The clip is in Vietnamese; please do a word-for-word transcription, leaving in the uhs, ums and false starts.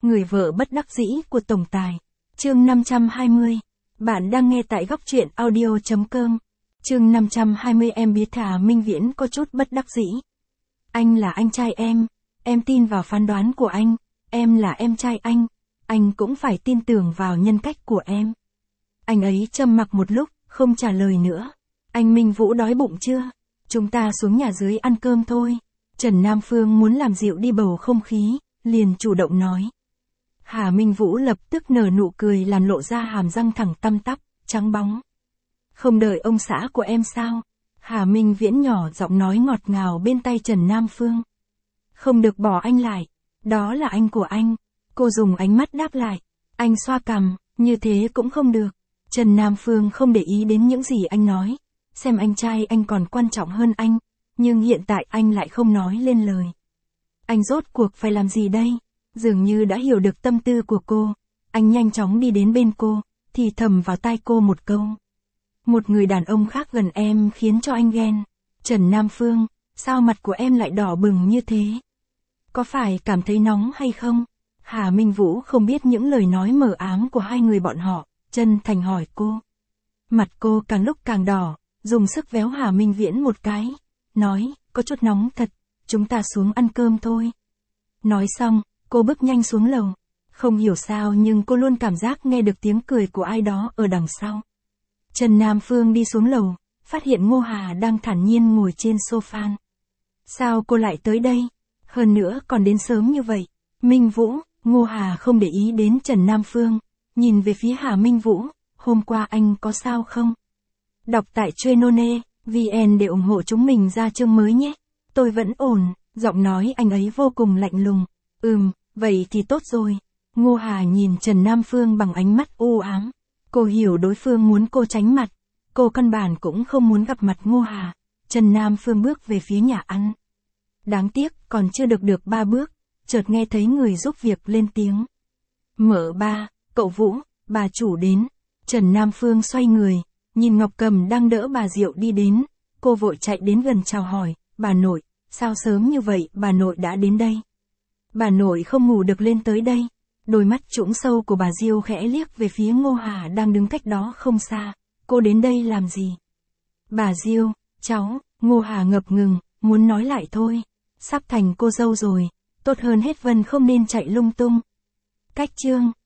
Người vợ bất đắc dĩ của tổng tài. Chương năm trăm hai mươi. Bạn đang nghe tại góc truyện audio chấm com. Chương năm trăm hai mươi. Em biết Hà Minh Viễn có chút bất đắc dĩ. Anh là anh trai em, em tin vào phán đoán của anh, em là em trai anh, anh cũng phải tin tưởng vào nhân cách của em. Anh ấy trầm mặc một lúc, không trả lời nữa. Anh Minh Vũ đói bụng chưa? Chúng ta xuống nhà dưới ăn cơm thôi. Trần Nam Phương muốn làm dịu đi bầu không khí, liền chủ động nói. Hà Minh Vũ lập tức nở nụ cười làm lộ ra hàm răng thẳng tăm tắp, trắng bóng. Không đợi ông xã của em sao? Hà Minh Viễn nhỏ giọng nói ngọt ngào bên tai Trần Nam Phương. Không được bỏ anh lại, đó là anh của anh. Cô dùng ánh mắt đáp lại. Anh xoa cằm, như thế cũng không được. Trần Nam Phương không để ý đến những gì anh nói, xem anh trai anh còn quan trọng hơn anh, nhưng hiện tại anh lại không nói lên lời. Anh rốt cuộc phải làm gì đây? Dường như đã hiểu được tâm tư của cô, anh nhanh chóng đi đến bên cô, thì thầm vào tai cô một câu. Một người đàn ông khác gần em khiến cho anh ghen. Trần Nam Phương, sao mặt của em lại đỏ bừng như thế? Có phải cảm thấy nóng hay không? Hà Minh Vũ không biết những lời nói mờ ám của hai người bọn họ, chân thành hỏi cô. Mặt cô càng lúc càng đỏ, dùng sức véo Hà Minh Viễn một cái, nói, có chút nóng thật, chúng ta xuống ăn cơm thôi. Nói xong, cô bước nhanh xuống lầu. Không hiểu sao nhưng cô luôn cảm giác nghe được tiếng cười của ai đó ở đằng sau. Trần Nam Phương đi xuống lầu, phát hiện Ngô Hà đang thản nhiên ngồi trên sofa. Sao cô lại tới đây? Hơn nữa còn đến sớm như vậy. Minh Vũ, Ngô Hà không để ý đến Trần Nam Phương, nhìn về phía Hà Minh Vũ, hôm qua anh có sao không? Đọc tại Chuyên.one, vn để ủng hộ chúng mình ra chương mới nhé. Tôi vẫn ổn, giọng nói anh ấy vô cùng lạnh lùng. Ừm, vậy thì tốt rồi. Ngô Hà nhìn Trần Nam Phương bằng ánh mắt u ám. Cô hiểu đối phương muốn cô tránh mặt. Cô căn bản cũng không muốn gặp mặt Ngô Hà. Trần Nam Phương bước về phía nhà ăn. Đáng tiếc, còn chưa được được ba bước, chợt nghe thấy người giúp việc lên tiếng. Mở ba, cậu Vũ, bà chủ đến. Trần Nam Phương xoay người, nhìn Ngọc Cầm đang đỡ bà Diệu đi đến. Cô vội chạy đến gần chào hỏi, bà nội, sao sớm như vậy bà nội đã đến đây? Bà nội không ngủ được lên tới đây. Đôi mắt trũng sâu của bà Diêu khẽ liếc về phía Ngô Hà đang đứng cách đó không xa. Cô đến đây làm gì? Bà Diêu, cháu, Ngô Hà ngập ngừng, muốn nói lại thôi. Sắp thành cô dâu rồi, tốt hơn hết Vân không nên chạy lung tung. Cách chương.